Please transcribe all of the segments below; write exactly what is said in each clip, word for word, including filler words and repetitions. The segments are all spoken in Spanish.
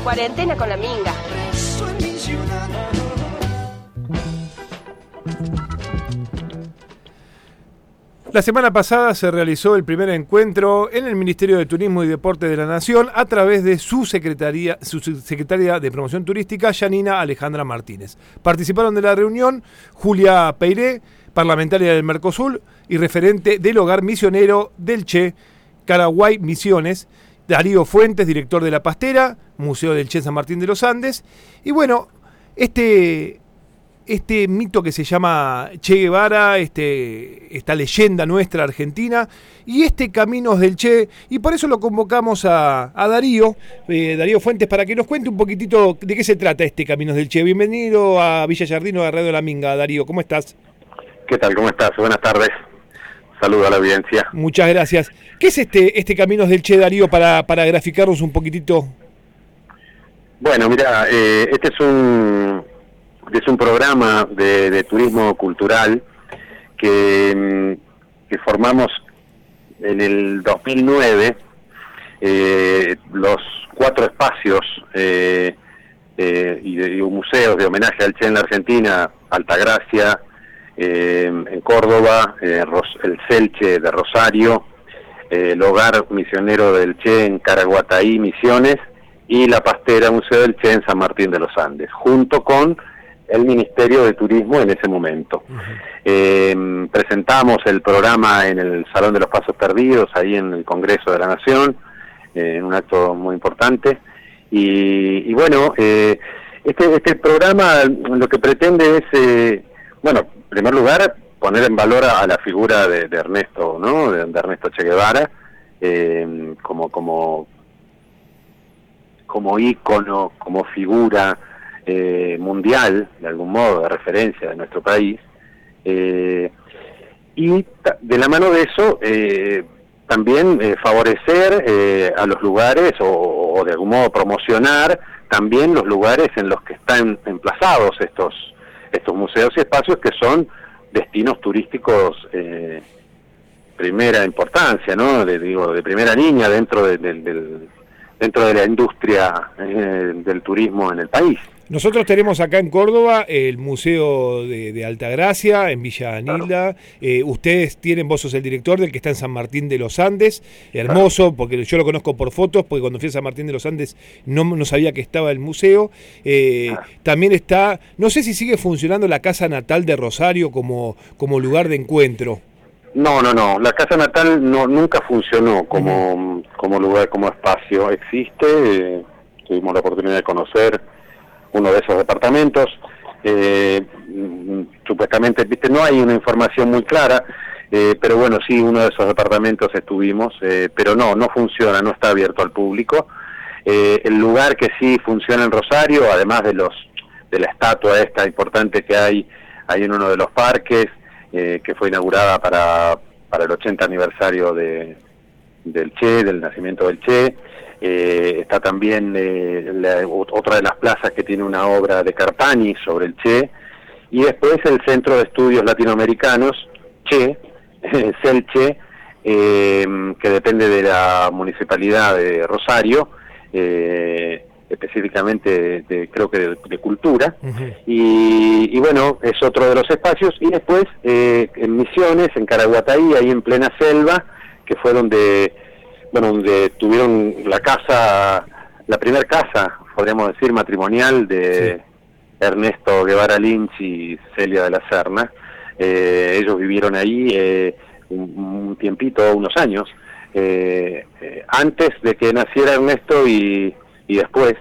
Cuarentena con la Minga. La semana pasada se realizó el primer encuentro en el Ministerio de Turismo y Deporte de la Nación a través de su secretaría, su secretaria de Promoción Turística, Yanina Alejandra Martínez. Participaron de la reunión Julia Peiré, parlamentaria del Mercosur y referente del Hogar Misionero del Che, Caraguay Misiones, Darío Fuentes, director de La Pastera, Museo del Che San Martín de los Andes. Y bueno, este... Este mito que se llama Che Guevara, este, esta leyenda nuestra argentina, y este Caminos del Che, y por eso lo convocamos a, a Darío, eh, Darío Fuentes, para que nos cuente un poquitito de qué se trata este Caminos del Che. Bienvenido a Villa Giardino de Radio La Minga, Darío, ¿cómo estás? ¿Qué tal? ¿Cómo estás? Buenas tardes. Saludo a la audiencia. Muchas gracias. ¿Qué es este, este Caminos del Che, Darío, para, para graficarnos un poquitito? Bueno, mira, eh, este es un... es un programa de, de turismo cultural que, que formamos en el dos mil nueve, eh, los cuatro espacios eh, eh, y, de, y museos de homenaje al Che en la Argentina, Altagracia, eh, en Córdoba, eh, Ros, el Celche de Rosario, eh, el Hogar Misionero del Che en Caraguataí, Misiones, y La Pastera, Museo del Che en San Martín de los Andes, junto con el Ministerio de Turismo en ese momento. Uh-huh. Eh, presentamos el programa en el Salón de los Pasos Perdidos, ahí en el Congreso de la Nación, eh, en un acto muy importante. Y, y bueno, eh, este, este programa lo que pretende es, eh, bueno, en primer lugar, poner en valor a, a la figura de, de Ernesto, ¿no? De, de Ernesto Che Guevara, eh, como, como, como ícono, como figura Eh, mundial, de algún modo, de referencia de nuestro país, eh, y de la mano de eso eh, también eh, favorecer eh, a los lugares o, o de algún modo promocionar también los lugares en los que están emplazados estos estos museos y espacios que son destinos turísticos eh, primera importancia, ¿no? De, digo, de primera línea dentro de, de, del dentro de la industria eh, del turismo en el país. Nosotros tenemos acá en Córdoba el Museo de, de Altagracia, en Villa Anilda. Claro. Eh, ustedes tienen, vos sos el director del que está en San Martín de los Andes. Hermoso, claro, porque yo lo conozco por fotos, porque cuando fui a San Martín de los Andes no, no sabía que estaba el museo. Eh, claro. También está, no sé si sigue funcionando la Casa Natal de Rosario como, como lugar de encuentro. No, no, no. La Casa Natal no nunca funcionó como, uh-huh. como lugar, como espacio. Existe, eh, tuvimos la oportunidad de conocer uno de esos departamentos, eh, supuestamente, viste, no hay una información muy clara, eh, pero bueno, sí, uno de esos departamentos estuvimos, eh, pero no, no funciona, no está abierto al público. Eh, el lugar que sí funciona en Rosario, además de los de la estatua esta importante que hay, hay en uno de los parques, eh, que fue inaugurada para, para el ochenta aniversario de, del Che, del nacimiento del Che. Eh, está también eh, la, otra de las plazas que tiene una obra de Carpani sobre el Che, y después el Centro de Estudios Latinoamericanos, Che, Celche, eh, que depende de la Municipalidad de Rosario, eh, específicamente de, de, creo que de, de Cultura, uh-huh. y, y bueno, es otro de los espacios, y después eh, en Misiones, en Caraguataí, ahí en plena selva, que fue donde bueno, donde tuvieron la casa, la primera casa, podríamos decir, matrimonial de sí. Ernesto Guevara Lynch y Celia de la Serna. Eh, ellos vivieron ahí eh, un, un tiempito, unos años, eh, eh, antes de que naciera Ernesto y, y después,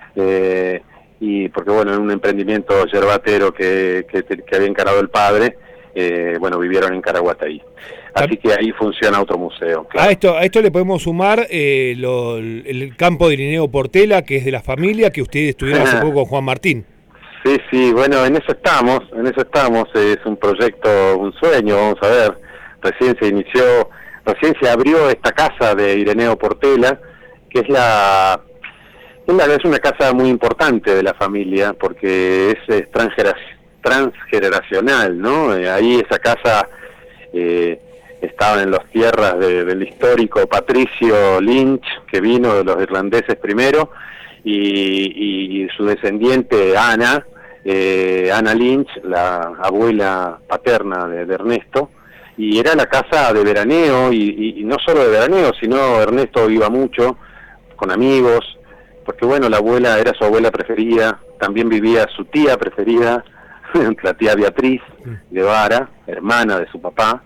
eh, y porque bueno, en un emprendimiento yerbatero que, que, que había encarado el padre, eh, bueno, vivieron en Caraguataí. Así que ahí funciona otro museo. Claro. A esto a esto le podemos sumar eh, lo, el campo de Irineo Portela, que es de la familia, que ustedes estuvieron hace poco con Juan Martín. Sí, sí, bueno, en eso estamos, en eso estamos, es un proyecto, un sueño, vamos a ver. Recién se inició, recién se abrió esta casa de Irineo Portela, que es la, es, la, es una casa muy importante de la familia, porque es, es transgeneracional, ¿no? Eh, ahí esa casa eh, estaban en las tierras de, del histórico Patricio Lynch, que vino de los irlandeses primero, y, y su descendiente Ana, eh, Ana Lynch, la abuela paterna de, de Ernesto, y era la casa de veraneo, y, y, y no solo de veraneo, sino Ernesto iba mucho con amigos, porque bueno, la abuela era su abuela preferida, también vivía su tía preferida, la tía Beatriz Guevara, hermana de su papá,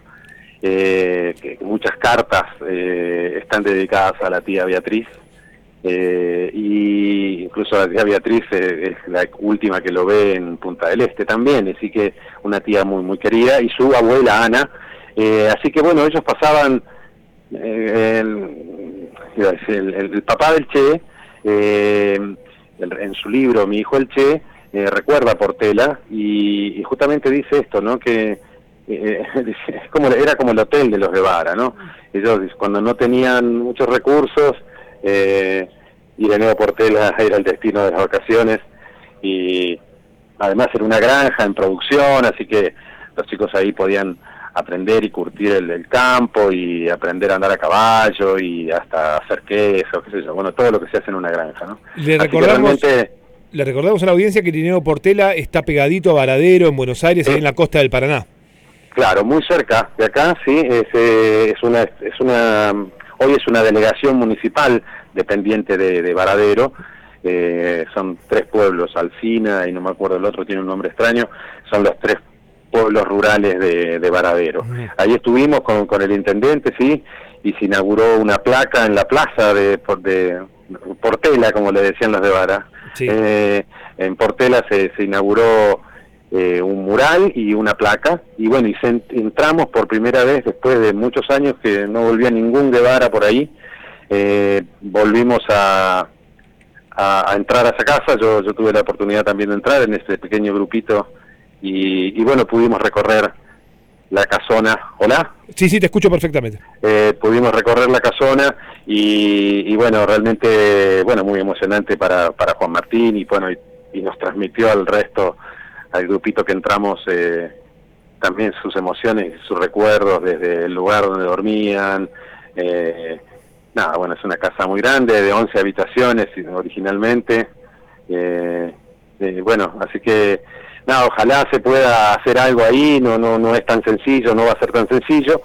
eh, que muchas cartas eh, están dedicadas a la tía Beatriz, eh, y incluso la tía Beatriz eh, es la última que lo ve en Punta del Este también, así que una tía muy muy querida, y su abuela Ana, eh, así que bueno, ellos pasaban, eh, el, el, el, el papá del Che, eh, el, en su libro Mi hijo el Che, eh, recuerda a Portela, y, y justamente dice esto, ¿no? Que eh, es como, era como el hotel de los Guevara, ¿no? Ellos cuando no tenían muchos recursos, eh, Ireneo Portela era el destino de las vacaciones, y además era una granja en producción, así que los chicos ahí podían aprender y curtir el, el campo, y aprender a andar a caballo, y hasta hacer queso, qué sé yo, bueno, todo lo que se hace en una granja, ¿no? Le recordamos, realmente... le recordamos a la audiencia que Ireneo Portela está pegadito a Varadero, en Buenos Aires, sí, en la costa del Paraná. Claro, muy cerca de acá, sí, es, eh, es una, es una, hoy es una delegación municipal dependiente de, de Varadero, eh, son tres pueblos, Alsina y no me acuerdo el otro, tiene un nombre extraño, son los tres pueblos rurales de, de Varadero. Ahí estuvimos con, con el intendente, sí, y se inauguró una placa en la plaza de, de Portela, como le decían los de Vara. Sí. Eh, en Portela se, se inauguró eh, un mural y una placa, y bueno, y se, entramos por primera vez después de muchos años que no volvía ningún Guevara por ahí, eh, volvimos a, a, a entrar a esa casa, yo, yo tuve la oportunidad también de entrar en este pequeño grupito. Y, y bueno, pudimos recorrer la casona. ¿Hola? Sí, sí, te escucho perfectamente. Eh, pudimos recorrer la casona y, y bueno, realmente, bueno, muy emocionante para, para Juan Martín, y bueno, y, y nos transmitió al resto, al grupito que entramos, eh, también sus emociones, sus recuerdos desde el lugar donde dormían. Eh, nada, bueno, es una casa muy grande, de once habitaciones originalmente. Eh, eh, bueno, así que... No, ojalá se pueda hacer algo ahí, no no no es tan sencillo, no va a ser tan sencillo,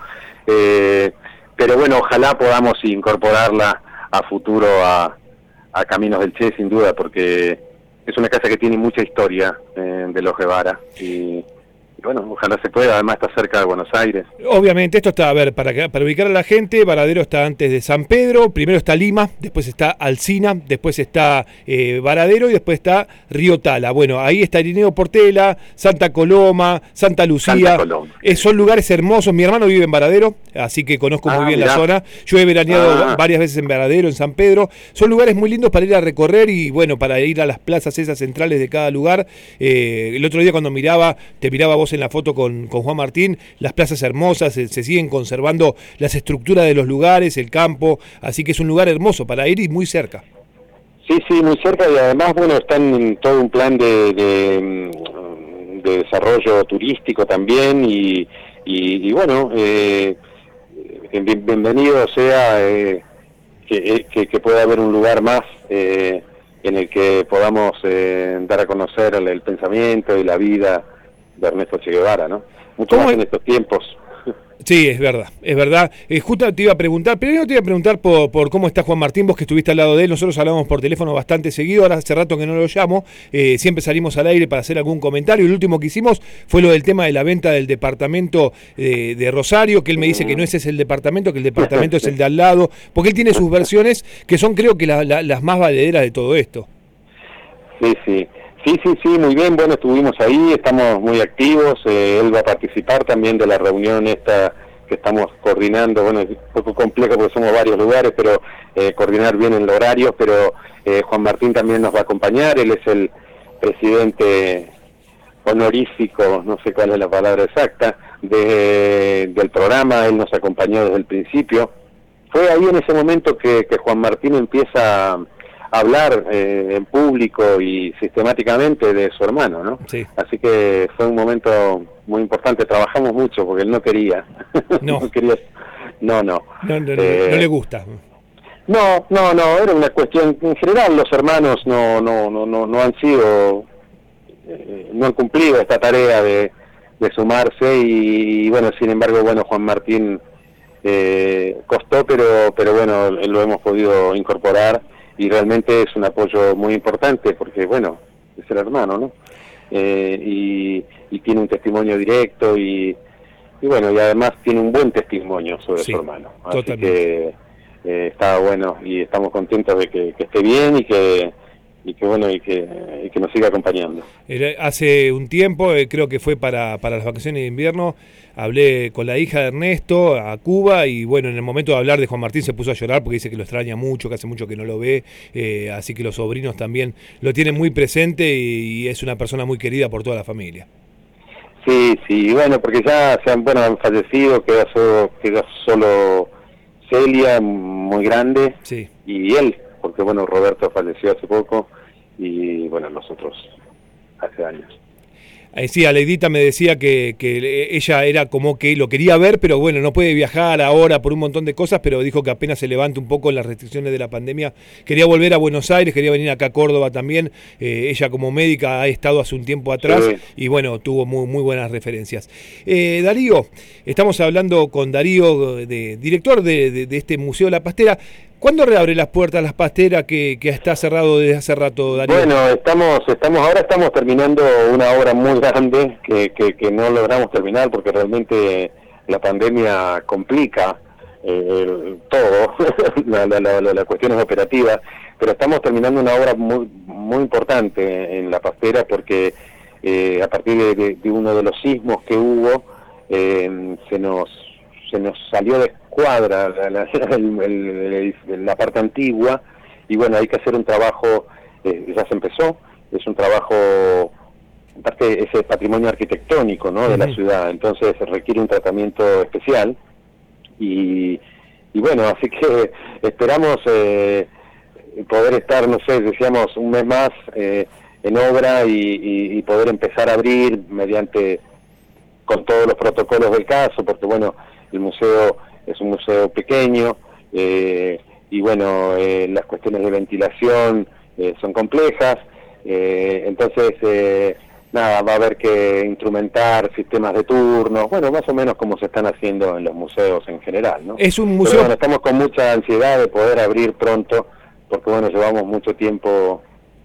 eh, pero bueno, ojalá podamos incorporarla a futuro a, a Caminos del Che, sin duda, porque es una casa que tiene mucha historia eh, de los Guevara, y, y bueno, ojalá se pueda, además está cerca de Buenos Aires. Obviamente, esto está, a ver, para, para ubicar a la gente, Varadero está antes de San Pedro, primero está Lima, después está Alsina, después está eh, Varadero y después está Río Tala. Bueno, ahí está Ireneo Portela, Santa Coloma, Santa Lucía. Santa Coloma. Eh, son lugares hermosos. Mi hermano vive en Varadero, así que conozco ah, muy bien mirá. la zona. Yo he veraneado ah. varias veces en Varadero, en San Pedro. Son lugares muy lindos para ir a recorrer y bueno, para ir a las plazas esas centrales de cada lugar. Eh, el otro día cuando miraba, te miraba vos en la foto con, con Juan Martín, las plazas hermosas, se, se siguen conservando las estructuras de los lugares, el campo, así que es un lugar hermoso para ir y muy cerca. Sí, sí, muy cerca, y además, bueno, están en todo un plan de, de, de desarrollo turístico también, y, y, y bueno, eh, bien, bienvenido sea eh, que, que, que pueda haber un lugar más eh, en el que podamos eh, dar a conocer el, el pensamiento y la vida de Ernesto Che Guevara, ¿no? Mucho más en estos tiempos. Sí, es verdad, es verdad. Eh, justo te iba a preguntar, primero te iba a preguntar por, por cómo está Juan Martín, vos que estuviste al lado de él. Nosotros hablamos por teléfono bastante seguido, ahora hace rato que no lo llamo, eh, siempre salimos al aire para hacer algún comentario. El último que hicimos fue lo del tema de la venta del departamento de, de Rosario, que él me dice que no ese es el departamento, que el departamento es el de al lado, porque él tiene sus versiones que son creo que la, la, las más valederas de todo esto. Sí, sí. Sí, sí, sí, muy bien, bueno, estuvimos ahí, estamos muy activos, eh, él va a participar también de la reunión esta que estamos coordinando, bueno, es un poco complejo porque somos varios lugares, pero eh, coordinar bien el horario, pero eh, Juan Martín también nos va a acompañar, él es el presidente honorífico, no sé cuál es la palabra exacta, de, del programa, él nos acompañó desde el principio. Fue ahí en ese momento que, que Juan Martín empieza a hablar eh, en público y sistemáticamente de su hermano, ¿no? Sí. Así que fue un momento muy importante, trabajamos mucho porque él no quería. No. no quería. No, no. No, no, eh, no le gusta. No, no, no, era una cuestión, en general los hermanos no, no, no, no, no han sido, eh, no han cumplido esta tarea de, de sumarse y, y bueno, sin embargo, bueno, Juan Martín eh, costó, pero, pero bueno, lo hemos podido incorporar y realmente es un apoyo muy importante porque, bueno, es el hermano, ¿no? Eh, y, y tiene un testimonio directo y, y bueno, y además tiene un buen testimonio sobre sí, su hermano. Así totalmente. que eh, está bueno y estamos contentos de que, que esté bien y que y que bueno y que, y que nos siga acompañando. Hace un tiempo, eh, creo que fue para, para las vacaciones de invierno, hablé con la hija de Ernesto a Cuba y bueno, en el momento de hablar de Juan Martín se puso a llorar porque dice que lo extraña mucho, que hace mucho que no lo ve, eh, así que los sobrinos también lo tienen muy presente y, y es una persona muy querida por toda la familia. Sí, sí, bueno, porque ya se han, bueno, han fallecido, queda solo, queda solo Celia, muy grande, sí. Y él, porque bueno, Roberto falleció hace poco y bueno, nosotros hace años. Eh, sí, Aleidita me decía que, que ella era como que lo quería ver, pero bueno, no puede viajar ahora por un montón de cosas, pero dijo que apenas se levante un poco en las restricciones de la pandemia, quería volver a Buenos Aires, quería venir acá a Córdoba también, eh, ella como médica ha estado hace un tiempo atrás sí. Y bueno, tuvo muy, muy buenas referencias. Eh, Darío, estamos hablando con Darío, de, director de, de, de este Museo La Pastera. ¿Cuándo reabre las puertas las pasteras que, que está cerrado desde hace rato, Darío? Bueno, estamos, estamos, ahora estamos terminando una obra muy grande que, que, que no logramos terminar porque realmente la pandemia complica eh, todo, la, la, la, la, las cuestiones operativas, pero estamos terminando una obra muy, muy importante en la pastera porque eh, a partir de, de, de uno de los sismos que hubo, eh, se nos se nos salió de escuadra la, la, el, el, el, la parte antigua y bueno, hay que hacer un trabajo, eh, ya se empezó, es un trabajo, aparte ese patrimonio arquitectónico, ¿no?, de uh-huh. la ciudad, entonces requiere un tratamiento especial y, y bueno, así que esperamos eh, poder estar, no sé, decíamos un mes más eh, en obra y, y, y poder empezar a abrir mediante, con todos los protocolos del caso, porque bueno, el museo es un museo pequeño eh, y bueno, eh, las cuestiones de ventilación eh, son complejas, eh, entonces eh, nada, va a haber que instrumentar sistemas de turnos, bueno, más o menos como se están haciendo en los museos en general, ¿no? Es un museo... Pero bueno, estamos con mucha ansiedad de poder abrir pronto, porque bueno, llevamos mucho tiempo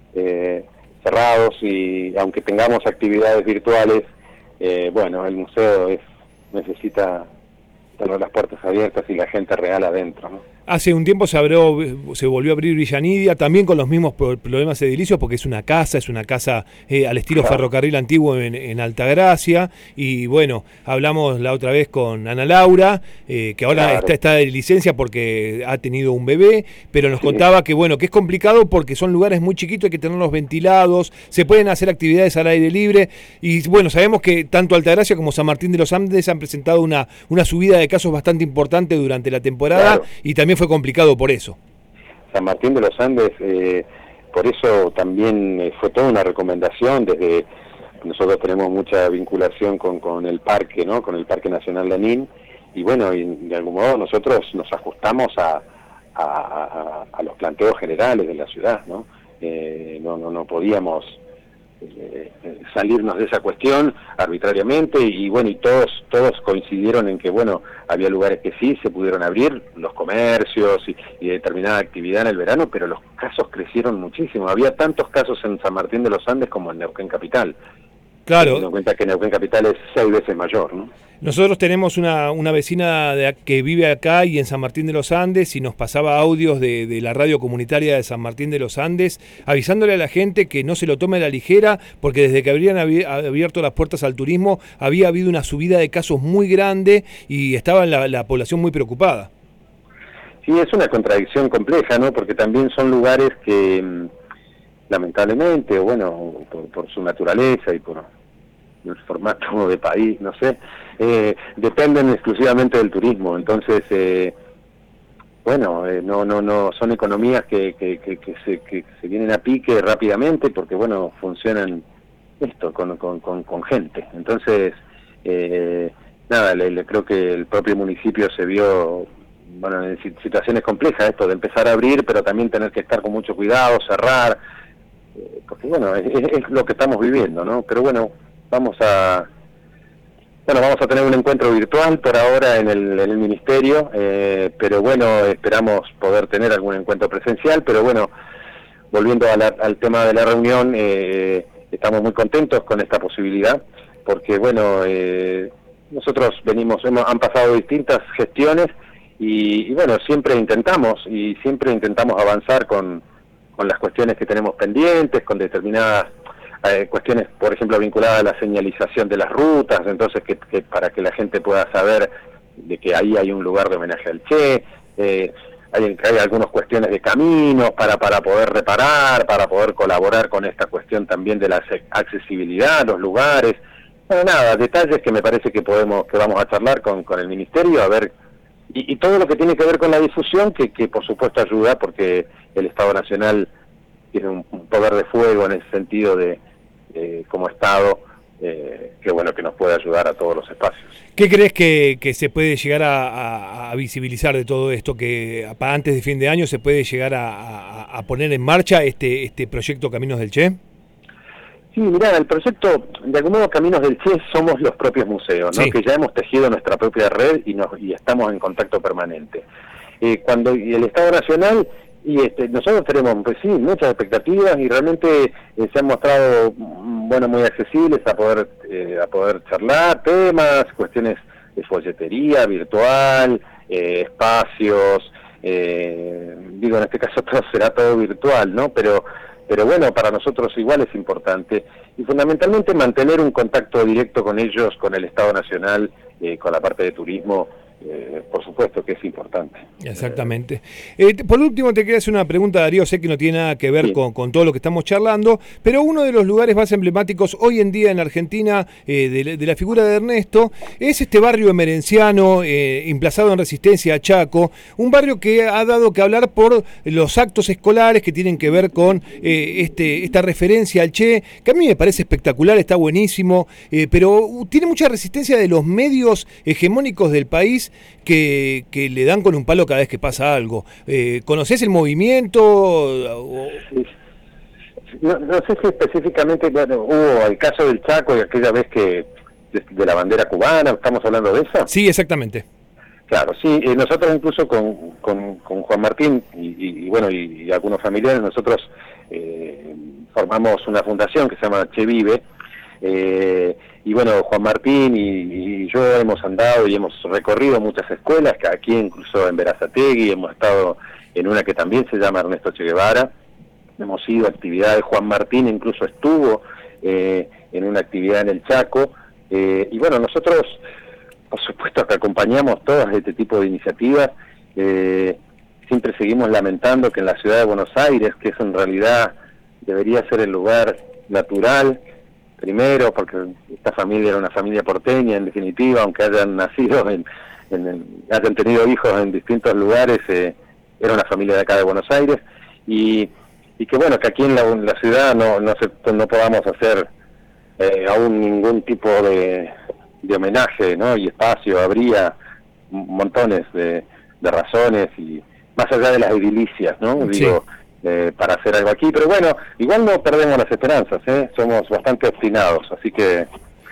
eh, cerrados y aunque tengamos actividades virtuales, eh, bueno, el museo es necesita tener las puertas abiertas y la gente real adentro, ¿no? Hace un tiempo se abrió, se volvió a abrir Villa Nidia, también con los mismos problemas edilicios, porque es una casa, es una casa eh, al estilo claro. ferrocarril antiguo en, en Altagracia, y bueno, hablamos la otra vez con Ana Laura, eh, que ahora claro. está, está de licencia porque ha tenido un bebé, pero nos sí. contaba que bueno, que es complicado porque son lugares muy chiquitos, hay que tenerlos ventilados, se pueden hacer actividades al aire libre, y bueno, sabemos que tanto Altagracia como San Martín de los Andes han presentado una, una subida de casos bastante importante durante la temporada, claro. y también fue complicado por eso. San Martín de los Andes, eh, por eso también eh, fue toda una recomendación, desde nosotros tenemos mucha vinculación con, con el parque, ¿no?, con el Parque Nacional Lanín, y bueno, y de algún modo nosotros nos ajustamos a, a, a, a los planteos generales de la ciudad, ¿no? Eh, no, no, no podíamos eh, salirnos de esa cuestión arbitrariamente y bueno, y todos todos coincidieron en que bueno, había lugares que sí se pudieron abrir, los comercios y, y determinada actividad en el verano, pero los casos crecieron muchísimo, había tantos casos en San Martín de los Andes como en Neuquén Capital. Claro. Teniendo en cuenta que Neuquén Capital es seis veces mayor, ¿no? Nosotros tenemos una, una vecina de, que vive acá y en San Martín de los Andes y nos pasaba audios de, de la radio comunitaria de San Martín de los Andes avisándole a la gente que no se lo tome a la ligera porque desde que habrían abierto las puertas al turismo había habido una subida de casos muy grande y estaba la, la población muy preocupada. Sí, es una contradicción compleja, ¿no? Porque también son lugares que lamentablemente, o bueno, por, por su naturaleza y por el formato de país, no sé, eh, dependen exclusivamente del turismo. Entonces, eh, bueno, eh, no, no, no, son economías que, que, que, que, se, que se vienen a pique rápidamente porque, bueno, funcionan esto con, con, con, con gente. Entonces, eh, nada, le, le creo que el propio municipio se vio bueno, en situaciones complejas esto de empezar a abrir, pero también tener que estar con mucho cuidado, cerrar, eh, porque bueno, es, es lo que estamos viviendo, ¿no? Pero bueno, vamos a... Bueno, vamos a tener un encuentro virtual por ahora en el, en el Ministerio, eh, pero bueno, esperamos poder tener algún encuentro presencial, pero bueno, volviendo a la, al tema de la reunión, eh, estamos muy contentos con esta posibilidad, porque bueno, eh, nosotros venimos, hemos, han pasado distintas gestiones y, y bueno, siempre intentamos, y siempre intentamos avanzar con, con las cuestiones que tenemos pendientes, con determinadas Eh, cuestiones, por ejemplo, vinculadas a la señalización de las rutas, entonces que, que para que la gente pueda saber de que ahí hay un lugar de homenaje al Che, eh, hay, hay algunas cuestiones de caminos para, para poder reparar, para poder colaborar con esta cuestión también de la accesibilidad a los lugares. Bueno, nada, detalles que me parece que podemos, que vamos a charlar con, con el Ministerio, a ver, y, y todo lo que tiene que ver con la difusión, que, que por supuesto ayuda, porque el Estado Nacional tiene un, un poder de fuego en ese sentido de Eh, como Estado, eh, que bueno, que nos puede ayudar a todos los espacios. ¿Qué crees que, que se puede llegar a, a, a visibilizar de todo esto? ¿Que para antes de fin de año se puede llegar a, a, a poner en marcha este, este proyecto Caminos del Che? Sí, mirá, el proyecto, de algún modo, Caminos del Che somos los propios museos, ¿no? Sí. Que ya hemos tejido nuestra propia red y, nos, y estamos en contacto permanente. Eh, cuando y el Estado Nacional... Y este, nosotros tenemos, pues sí, muchas expectativas y realmente eh, se han mostrado, bueno, muy accesibles a poder eh, a poder charlar temas, cuestiones de folletería virtual, eh, espacios, eh, digo, en este caso todo será todo virtual, ¿no? Pero pero bueno, para nosotros igual es importante y fundamentalmente mantener un contacto directo con ellos, con el Estado Nacional, eh, con la parte de turismo. Eh, por supuesto que es importante. Exactamente. Eh, por último, te quería hacer una pregunta, Darío. Sé que no tiene nada que ver sí. con, con todo lo que estamos charlando, pero uno de los lugares más emblemáticos hoy en día en Argentina eh, de, de la figura de Ernesto es este barrio emerenciano, eh, emplazado en Resistencia a Chaco, un barrio que ha dado que hablar por los actos escolares que tienen que ver con eh, este, esta referencia al Che, que a mí me parece espectacular, está buenísimo, eh, pero tiene mucha resistencia de los medios hegemónicos del país Que, que le dan con un palo cada vez que pasa algo. Eh, ¿Conocés el movimiento? O... No, no sé si específicamente, bueno, hubo el caso del Chaco y aquella vez que de, de la bandera cubana, ¿estamos hablando de eso? Sí, exactamente. Claro, sí, eh, nosotros incluso con, con, con Juan Martín y, y, y bueno, y, y algunos familiares, nosotros eh, formamos una fundación que se llama Che Vive, eh, y bueno, Juan Martín y, y yo hemos andado y hemos recorrido muchas escuelas, que aquí incluso en Berazategui, hemos estado en una que también se llama Ernesto Che Guevara, hemos ido a actividades, Juan Martín incluso estuvo eh, en una actividad en el Chaco, eh, y bueno, nosotros por supuesto que acompañamos todas este tipo de iniciativas, eh, siempre seguimos lamentando que en la ciudad de Buenos Aires, que eso en realidad debería ser el lugar natural, primero, porque esta familia era una familia porteña, en definitiva, aunque hayan nacido, en, en, en hayan tenido hijos en distintos lugares, eh, era una familia de acá de Buenos Aires, y, y que bueno, que aquí en la, en la ciudad no, no, se, no podamos hacer eh, aún ningún tipo de, de homenaje, ¿no? Y espacio, habría montones de, de razones, y más allá de las edilicias, ¿no? Sí. Digo, Eh, para hacer algo aquí, pero bueno, igual no perdemos las esperanzas, ¿eh? Somos bastante obstinados, así que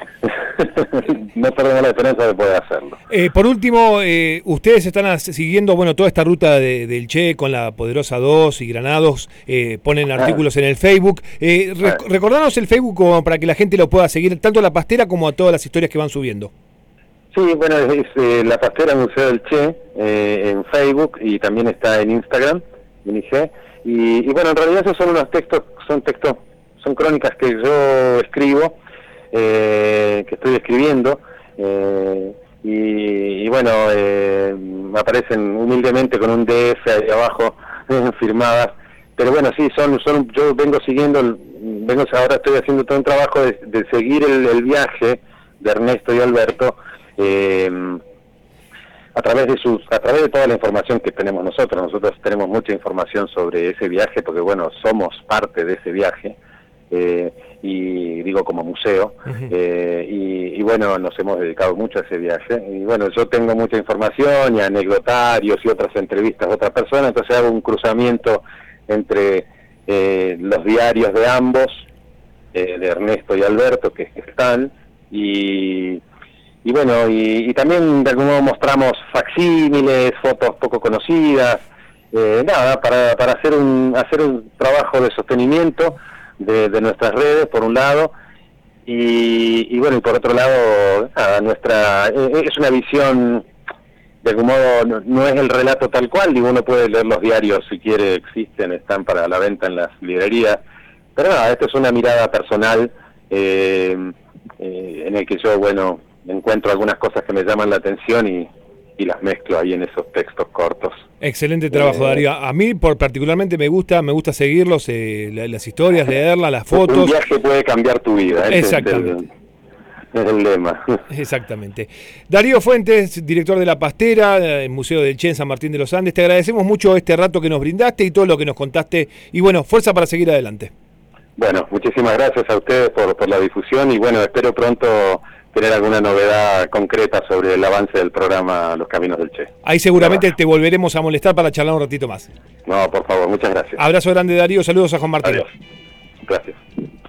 no perdemos la esperanza de poder hacerlo. Eh, por último, eh, ustedes están siguiendo, bueno, toda esta ruta de, del Che con la Poderosa dos y Granados, eh, ponen artículos ah. en el Facebook. Eh, rec ah. Recordanos el Facebook como para que la gente lo pueda seguir, tanto a la pastera como a todas las historias que van subiendo. Sí, bueno, es, es eh, la pastera Museo del Che eh, en Facebook y también está en Instagram, en I G. Y, y bueno, en realidad esos son unos textos, son textos, son crónicas que yo escribo, eh, que estoy escribiendo, eh, y, y bueno, eh, aparecen humildemente con un D F ahí abajo, eh, firmadas, pero bueno, sí, son, son yo vengo siguiendo, vengo ahora estoy haciendo todo un trabajo de, de seguir el, el viaje de Ernesto y Alberto, eh, a través de sus, a través de toda la información que tenemos nosotros. Nosotros tenemos mucha información sobre ese viaje porque bueno, somos parte de ese viaje, eh, y digo como museo, uh-huh. eh, y, y bueno, nos hemos dedicado mucho a ese viaje, y bueno, yo tengo mucha información y anecdotarios y otras entrevistas de otras personas, entonces hago un cruzamiento entre eh, los diarios de ambos, eh, de Ernesto y Alberto, que, que están, y, y bueno, y, y también de algún modo mostramos facsímiles, fotos poco conocidas, eh, nada, para, para hacer un, hacer un trabajo de sostenimiento de, de nuestras redes, por un lado, y, y bueno, y por otro lado, nada, nuestra, eh, es una visión, de algún modo, no, no es el relato tal cual, digo, uno puede leer los diarios si quiere, existen, están para la venta en las librerías, pero nada, esto es una mirada personal, eh, eh, en el que yo, bueno, encuentro algunas cosas que me llaman la atención y, y las mezclo ahí en esos textos cortos. Excelente trabajo, eh, Darío. A mí por, particularmente me gusta, me gusta seguirlos, eh, la, las historias, leerlas, las fotos. Un viaje puede cambiar tu vida. Exactamente. Es el, es el lema. Exactamente. Darío Fuentes, director de La Pastera, el Museo del Che en San Martín de los Andes. Te agradecemos mucho este rato que nos brindaste y todo lo que nos contaste. Y bueno, fuerza para seguir adelante. Bueno, muchísimas gracias a ustedes por, por la difusión y bueno, espero pronto tener alguna novedad concreta sobre el avance del programa Los Caminos del Che. Ahí seguramente te volveremos a molestar para charlar un ratito más. No, por favor, muchas gracias. Abrazo grande, Darío, saludos a Juan Martín. Adiós. Gracias.